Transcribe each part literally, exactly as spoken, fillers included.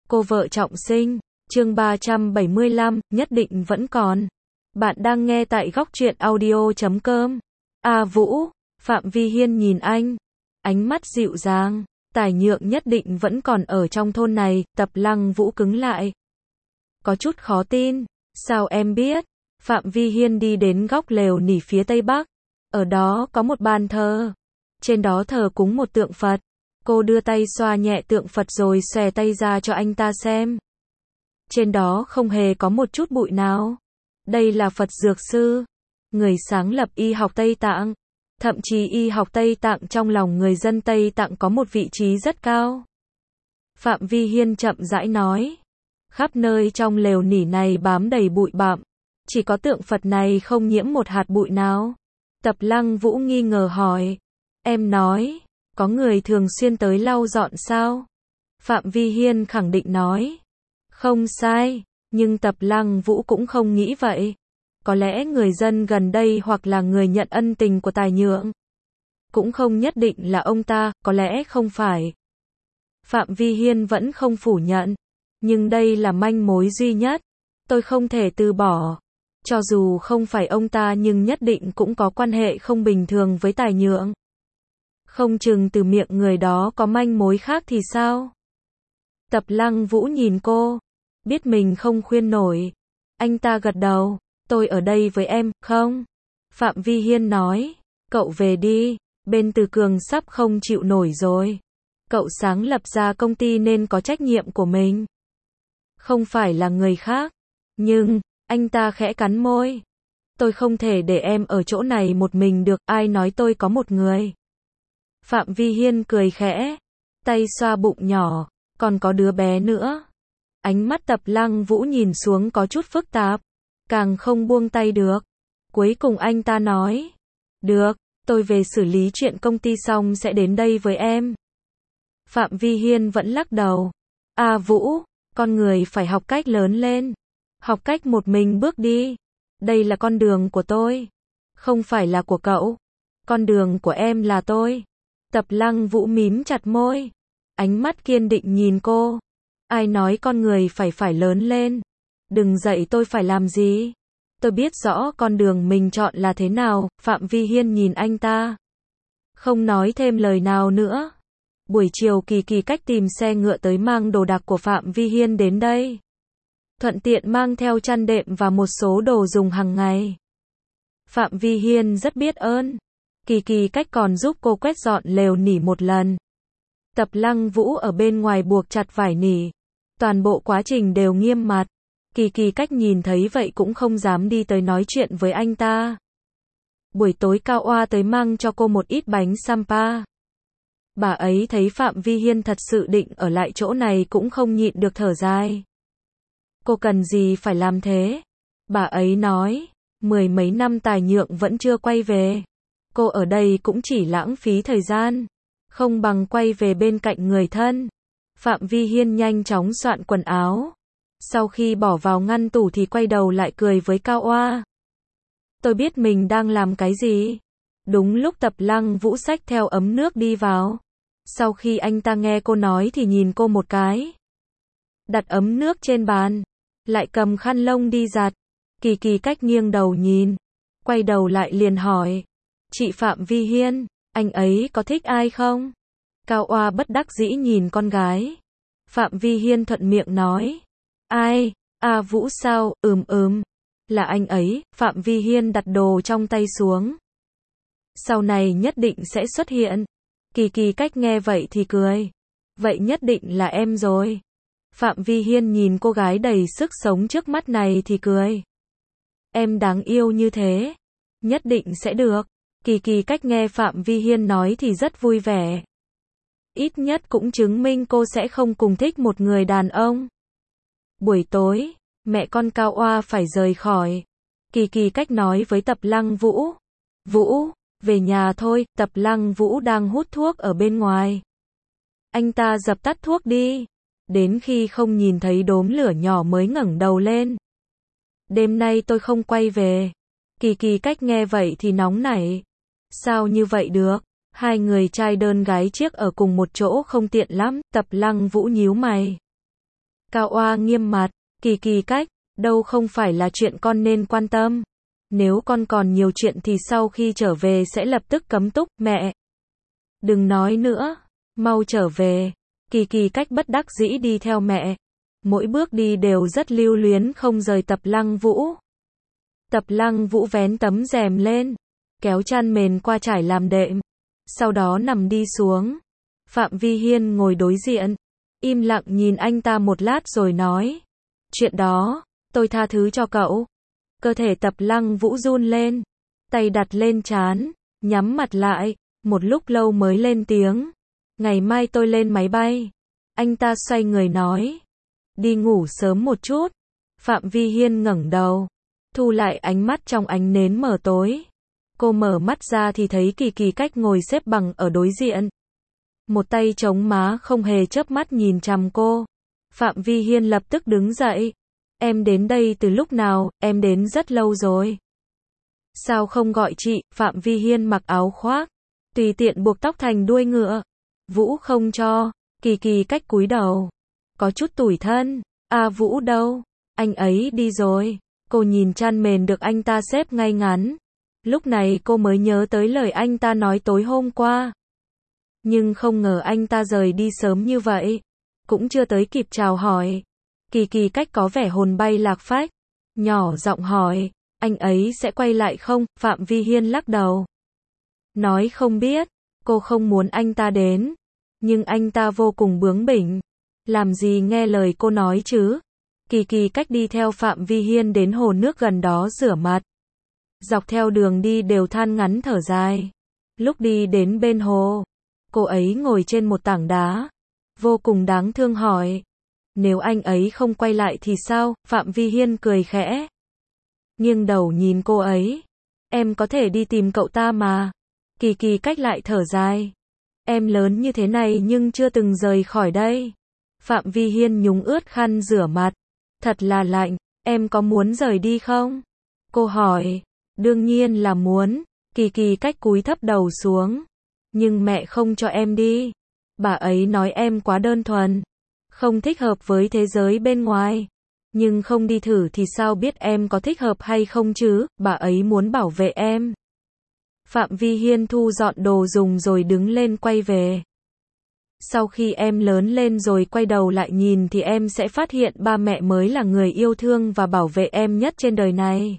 Cô vợ trọng sinh, chương ba trăm bảy mươi lăm, nhất định vẫn còn. Bạn đang nghe tại góc truyện audio chấm com. A Vũ, Phạm Vi Hiên nhìn anh, ánh mắt dịu dàng, Tài Nhượng nhất định vẫn còn ở trong thôn này, Tập Lăng Vũ cứng lại. Có chút khó tin, sao em biết? Phạm Vi Hiên đi đến góc lều nỉ phía tây bắc, ở đó có một bàn thờ, trên đó thờ cúng một tượng Phật. Cô đưa tay xoa nhẹ tượng Phật rồi xòe tay ra cho anh ta xem. Trên đó không hề có một chút bụi nào. Đây là Phật Dược Sư, người sáng lập y học Tây Tạng. Thậm chí y học Tây Tạng trong lòng người dân Tây Tạng có một vị trí rất cao. Phạm Vi Hiên chậm rãi nói. Khắp nơi trong lều nỉ này bám đầy bụi bặm, chỉ có tượng Phật này không nhiễm một hạt bụi nào. Tập Lăng Vũ nghi ngờ hỏi. Em nói, có người thường xuyên tới lau dọn sao? Phạm Vi Hiên khẳng định nói. Không sai, nhưng Tập Lăng Vũ cũng không nghĩ vậy. Có lẽ người dân gần đây hoặc là người nhận ân tình của Tài Nhượng. Cũng không nhất định là ông ta, có lẽ không phải. Phạm Vi Hiên vẫn không phủ nhận. Nhưng đây là manh mối duy nhất. Tôi không thể từ bỏ. Cho dù không phải ông ta nhưng nhất định cũng có quan hệ không bình thường với Tài Nhượng. Không chừng từ miệng người đó có manh mối khác thì sao? Tập Lăng Vũ nhìn cô, biết mình không khuyên nổi. Anh ta gật đầu, tôi ở đây với em, không? Phạm Vi Hiên nói, cậu về đi, bên Từ Cường sắp không chịu nổi rồi. Cậu sáng lập ra công ty nên có trách nhiệm của mình. Không phải là người khác. Nhưng, anh ta khẽ cắn môi. Tôi không thể để em ở chỗ này một mình được, ai nói tôi có một người. Phạm Vi Hiên cười khẽ, tay xoa bụng nhỏ, còn có đứa bé nữa. Ánh mắt Tập Lăng Vũ nhìn xuống có chút phức tạp, càng không buông tay được. Cuối cùng anh ta nói, được, tôi về xử lý chuyện công ty xong sẽ đến đây với em. Phạm Vi Hiên vẫn lắc đầu. À Vũ, con người phải học cách lớn lên, học cách một mình bước đi. Đây là con đường của tôi, không phải là của cậu. Con đường của em là tôi. Tập Lăng Vũ mím chặt môi, ánh mắt kiên định nhìn cô. Ai nói con người phải phải lớn lên? Đừng dạy tôi phải làm gì. Tôi biết rõ con đường mình chọn là thế nào. Phạm Vi Hiên nhìn anh ta, không nói thêm lời nào nữa. Buổi chiều Kỳ Kỳ cách tìm xe ngựa tới mang đồ đạc của Phạm Vi Hiên đến đây. Thuận tiện mang theo chăn đệm và một số đồ dùng hàng ngày. Phạm Vi Hiên rất biết ơn. Kỳ Kỳ cách còn giúp cô quét dọn lều nỉ một lần. Tập Lăng Vũ ở bên ngoài buộc chặt vải nỉ. Toàn bộ quá trình đều nghiêm mặt. Kỳ Kỳ cách nhìn thấy vậy cũng không dám đi tới nói chuyện với anh ta. Buổi tối Cao Oa tới mang cho cô một ít bánh Sampa. Bà ấy thấy Phạm Vi Hiên thật sự định ở lại chỗ này cũng không nhịn được thở dài. Cô cần gì phải làm thế? Bà ấy nói, mười mấy năm Tài Nhượng vẫn chưa quay về. Cô ở đây cũng chỉ lãng phí thời gian, không bằng quay về bên cạnh người thân. Phạm Vi Hiên nhanh chóng soạn quần áo. Sau khi bỏ vào ngăn tủ thì quay đầu lại cười với Cao Oa. Tôi biết mình đang làm cái gì. Đúng lúc Tập Lăng Vũ xách theo ấm nước đi vào. Sau khi anh ta nghe cô nói thì nhìn cô một cái. Đặt ấm nước trên bàn, lại cầm khăn lông đi giặt. Kỳ Kỳ cách nghiêng đầu nhìn, quay đầu lại liền hỏi. Chị Phạm Vi Hiên, anh ấy có thích ai không? Cao Oa bất đắc dĩ nhìn con gái. Phạm Vi Hiên thuận miệng nói. Ai? À Vũ sao? Ừm ừm. Là anh ấy. Phạm Vi Hiên đặt đồ trong tay xuống. Sau này nhất định sẽ xuất hiện. Kỳ Kỳ cách nghe vậy thì cười. Vậy nhất định là em rồi. Phạm Vi Hiên nhìn cô gái đầy sức sống trước mắt này thì cười. Em đáng yêu như thế. Nhất định sẽ được. Kỳ Kỳ cách nghe Phạm Vi Hiên nói thì rất vui vẻ. Ít nhất cũng chứng minh cô sẽ không cùng thích một người đàn ông. Buổi tối, mẹ con Cao Oa phải rời khỏi. Kỳ Kỳ cách nói với Tập Lăng Vũ. Vũ, về nhà thôi. Tập Lăng Vũ đang hút thuốc ở bên ngoài. Anh ta dập tắt thuốc đi. Đến khi không nhìn thấy đốm lửa nhỏ mới ngẩng đầu lên. Đêm nay tôi không quay về. Kỳ Kỳ cách nghe vậy thì nóng nảy. Sao như vậy được? Hai người trai đơn gái chiếc ở cùng một chỗ không tiện lắm. Tập Lăng Vũ nhíu mày. Cao Oa nghiêm mặt, Kỳ Kỳ cách, đâu không phải là chuyện con nên quan tâm. Nếu con còn nhiều chuyện thì sau khi trở về sẽ lập tức cấm túc, mẹ. Đừng nói nữa, mau trở về. Kỳ Kỳ cách bất đắc dĩ đi theo mẹ. Mỗi bước đi đều rất lưu luyến không rời Tập Lăng Vũ. Tập Lăng Vũ vén tấm rèm lên, kéo chăn mền qua trải làm đệm, sau đó nằm đi xuống. Phạm Vi Hiên ngồi đối diện, im lặng nhìn anh ta một lát rồi nói, chuyện đó, tôi tha thứ cho cậu. Cơ thể Tập Lăng Vũ run lên, tay đặt lên trán, nhắm mặt lại, một lúc lâu mới lên tiếng, ngày mai tôi lên máy bay. Anh ta xoay người nói, đi ngủ sớm một chút. Phạm Vi Hiên ngẩng đầu, thu lại ánh mắt trong ánh nến mờ tối. Cô mở mắt ra thì thấy Kỳ Kỳ cách ngồi xếp bằng ở đối diện. Một tay chống má không hề chớp mắt nhìn chằm cô. Phạm Vi Hiên lập tức đứng dậy. Em đến đây từ lúc nào, em đến rất lâu rồi. Sao không gọi chị? Phạm Vi Hiên mặc áo khoác, tùy tiện buộc tóc thành đuôi ngựa. Vũ không cho. Kỳ Kỳ cách cúi đầu, có chút tủi thân. À Vũ đâu? Anh ấy đi rồi. Cô nhìn chăn mền được anh ta xếp ngay ngắn. Lúc này cô mới nhớ tới lời anh ta nói tối hôm qua. Nhưng không ngờ anh ta rời đi sớm như vậy. Cũng chưa tới kịp chào hỏi. Kỳ Kỳ cách có vẻ hồn bay lạc phách. Nhỏ giọng hỏi, anh ấy sẽ quay lại không? Phạm Vi Hiên lắc đầu. Nói không biết. Cô không muốn anh ta đến. Nhưng anh ta vô cùng bướng bỉnh. Làm gì nghe lời cô nói chứ? Kỳ Kỳ cách đi theo Phạm Vi Hiên đến hồ nước gần đó rửa mặt. Dọc theo đường đi đều than ngắn thở dài. Lúc đi đến bên hồ, cô ấy ngồi trên một tảng đá, vô cùng đáng thương hỏi, nếu anh ấy không quay lại thì sao? Phạm Vi Hiên cười khẽ, nghiêng đầu nhìn cô ấy, em có thể đi tìm cậu ta mà. Kỳ Kỳ cách lại thở dài, em lớn như thế này nhưng chưa từng rời khỏi đây. Phạm Vi Hiên nhúng ướt khăn rửa mặt, thật là lạnh, em có muốn rời đi không? Cô hỏi, đương nhiên là muốn. Kỳ Kỳ cách cúi thấp đầu xuống, nhưng mẹ không cho em đi. Bà ấy nói em quá đơn thuần, không thích hợp với thế giới bên ngoài. Nhưng không đi thử thì sao biết em có thích hợp hay không chứ, bà ấy muốn bảo vệ em. Phạm Vi Hiên thu dọn đồ dùng rồi đứng lên quay về. Sau khi em lớn lên rồi quay đầu lại nhìn thì em sẽ phát hiện ba mẹ mới là người yêu thương và bảo vệ em nhất trên đời này.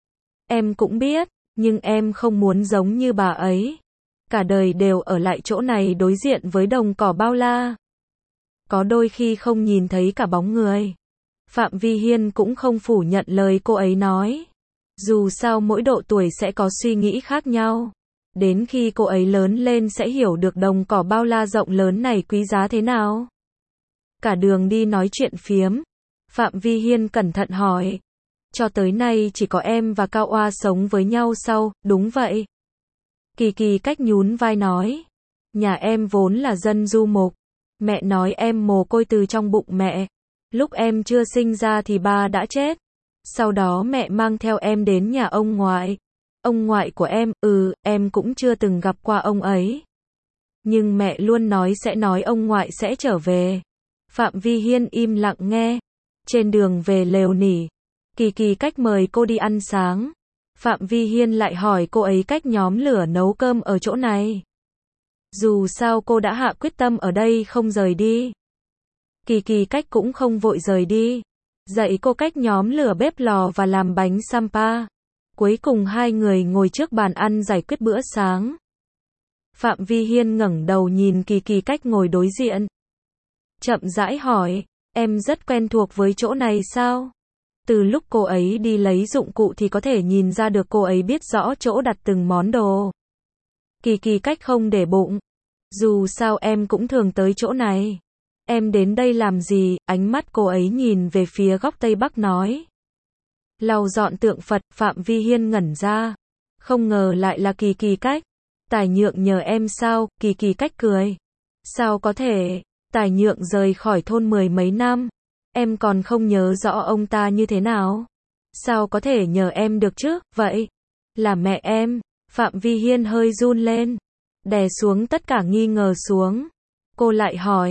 Em cũng biết, nhưng em không muốn giống như bà ấy. Cả đời đều ở lại chỗ này đối diện với đồng cỏ bao la. Có đôi khi không nhìn thấy cả bóng người. Phạm Vi Hiên cũng không phủ nhận lời cô ấy nói. Dù sao mỗi độ tuổi sẽ có suy nghĩ khác nhau. Đến khi cô ấy lớn lên sẽ hiểu được đồng cỏ bao la rộng lớn này quý giá thế nào. Cả đường đi nói chuyện phiếm. Phạm Vi Hiên cẩn thận hỏi. Cho tới nay chỉ có em và Cao Oa sống với nhau sao? Đúng vậy. Kỳ Kỳ cách nhún vai nói. Nhà em vốn là dân du mục. Mẹ nói em mồ côi từ trong bụng mẹ. Lúc em chưa sinh ra thì ba đã chết. Sau đó mẹ mang theo em đến nhà ông ngoại. Ông ngoại của em, ừ, em cũng chưa từng gặp qua ông ấy. Nhưng mẹ luôn nói sẽ nói ông ngoại sẽ trở về. Phạm Vi Hiên im lặng nghe. Trên đường về lều nỉ, Kỳ Kỳ cách mời cô đi ăn sáng. Phạm Vi Hiên lại hỏi cô ấy cách nhóm lửa nấu cơm ở chỗ này. Dù sao cô đã hạ quyết tâm ở đây không rời đi. Kỳ Kỳ cách cũng không vội rời đi. Dạy cô cách nhóm lửa bếp lò và làm bánh sampa. Cuối cùng hai người ngồi trước bàn ăn giải quyết bữa sáng. Phạm Vi Hiên ngẩng đầu nhìn Kỳ Kỳ cách ngồi đối diện. Chậm rãi hỏi, em rất quen thuộc với chỗ này sao? Từ lúc cô ấy đi lấy dụng cụ thì có thể nhìn ra được cô ấy biết rõ chỗ đặt từng món đồ. Kỳ Kỳ cách không để bụng. Dù sao em cũng thường tới chỗ này. Em đến đây làm gì? Ánh mắt cô ấy nhìn về phía góc Tây Bắc nói. Lau dọn tượng Phật. Phạm Vi Hiên ngẩn ra. Không ngờ lại là Kỳ Kỳ cách. Tài Nhượng nhờ em sao? Kỳ Kỳ cách cười. Sao có thể? Tài Nhượng rời khỏi thôn mười mấy năm. Em còn không nhớ rõ ông ta như thế nào. Sao có thể nhờ em được chứ? Vậy là mẹ em. Phạm Vi Hiên hơi run lên, đè xuống tất cả nghi ngờ xuống. Cô lại hỏi,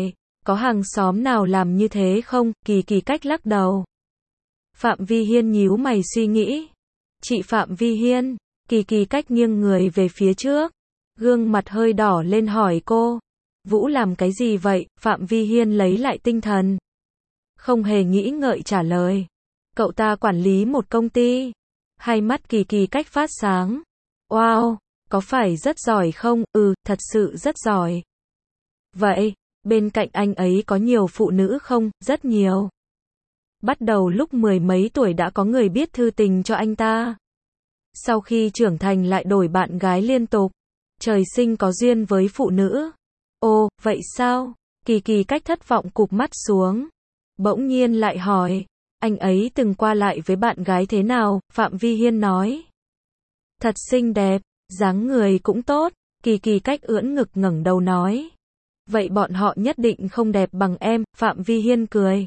Có hàng xóm nào làm như thế không? Kỳ Kỳ Cách lắc đầu. Phạm Vi Hiên nhíu mày suy nghĩ. Chị Phạm Vi Hiên, Kỳ Kỳ Cách nghiêng người về phía trước, gương mặt hơi đỏ lên hỏi cô. Vũ làm cái gì vậy? Phạm Vi Hiên lấy lại tinh thần. Không hề nghĩ ngợi trả lời. Cậu ta quản lý một công ty. Hai mắt Kỳ Kỳ Cách phát sáng. Wow, có phải rất giỏi không? Ừ, thật sự rất giỏi. Vậy, bên cạnh anh ấy có nhiều phụ nữ không? Rất nhiều. Bắt đầu lúc mười mấy tuổi đã có người viết thư tình cho anh ta. Sau khi trưởng thành lại đổi bạn gái liên tục. Trời sinh có duyên với phụ nữ. Ồ, vậy sao? Kỳ Kỳ Cách thất vọng cụp mắt xuống. Bỗng nhiên lại hỏi. Anh ấy từng qua lại với bạn gái thế nào? Phạm Vi Hiên nói. Thật xinh đẹp, dáng người cũng tốt. Kỳ Kỳ Cách ưỡn ngực ngẩng đầu nói. Vậy bọn họ nhất định không đẹp bằng em. Phạm Vi Hiên cười.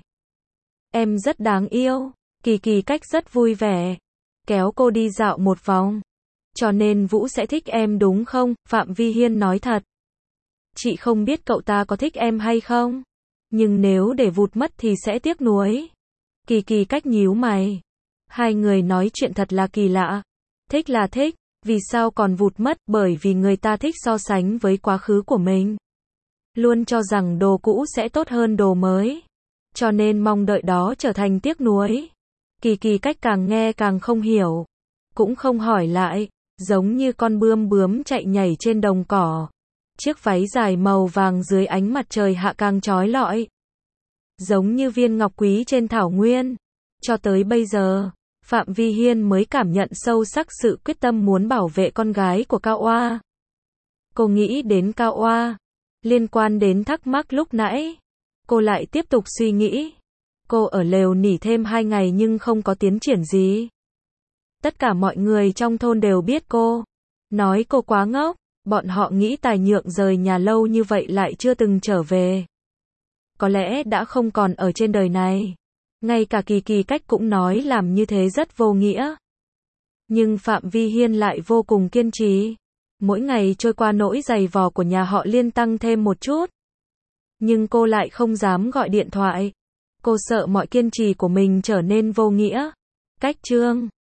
Em rất đáng yêu. Kỳ Kỳ Cách rất vui vẻ. Kéo cô đi dạo một vòng. Cho nên Vũ sẽ thích em đúng không? Phạm Vi Hiên nói thật. Chị không biết cậu ta có thích em hay không. Nhưng nếu để vụt mất thì sẽ tiếc nuối. Kỳ Kỳ Cách nhíu mày. Hai người nói chuyện thật là kỳ lạ. Thích là thích, vì sao còn vụt mất? Bởi vì người ta thích so sánh với quá khứ của mình. Luôn cho rằng đồ cũ sẽ tốt hơn đồ mới. Cho nên mong đợi đó trở thành tiếc nuối. Kỳ Kỳ Cách càng nghe càng không hiểu. Cũng không hỏi lại. Giống như con bươm bướm chạy nhảy trên đồng cỏ. Chiếc váy dài màu vàng dưới ánh mặt trời hạ càng chói lọi. Giống như viên ngọc quý trên thảo nguyên. Cho tới bây giờ, Phạm Vi Hiên mới cảm nhận sâu sắc sự quyết tâm muốn bảo vệ con gái của Cao Oa. Cô nghĩ đến Cao Oa. Liên quan đến thắc mắc lúc nãy. Cô lại tiếp tục suy nghĩ. Cô ở lều nỉ thêm hai ngày nhưng không có tiến triển gì. Tất cả mọi người trong thôn đều biết cô. Nói cô quá ngốc. Bọn họ nghĩ Tài Nhượng rời nhà lâu như vậy lại chưa từng trở về. Có lẽ đã không còn ở trên đời này. Ngay cả Kỳ Kỳ Cách cũng nói làm như thế rất vô nghĩa. Nhưng Phạm Vi Hiên lại vô cùng kiên trì. Mỗi ngày trôi qua nỗi giày vò của nhà họ Liên tăng thêm một chút. Nhưng cô lại không dám gọi điện thoại. Cô sợ mọi kiên trì của mình trở nên vô nghĩa. Cách chương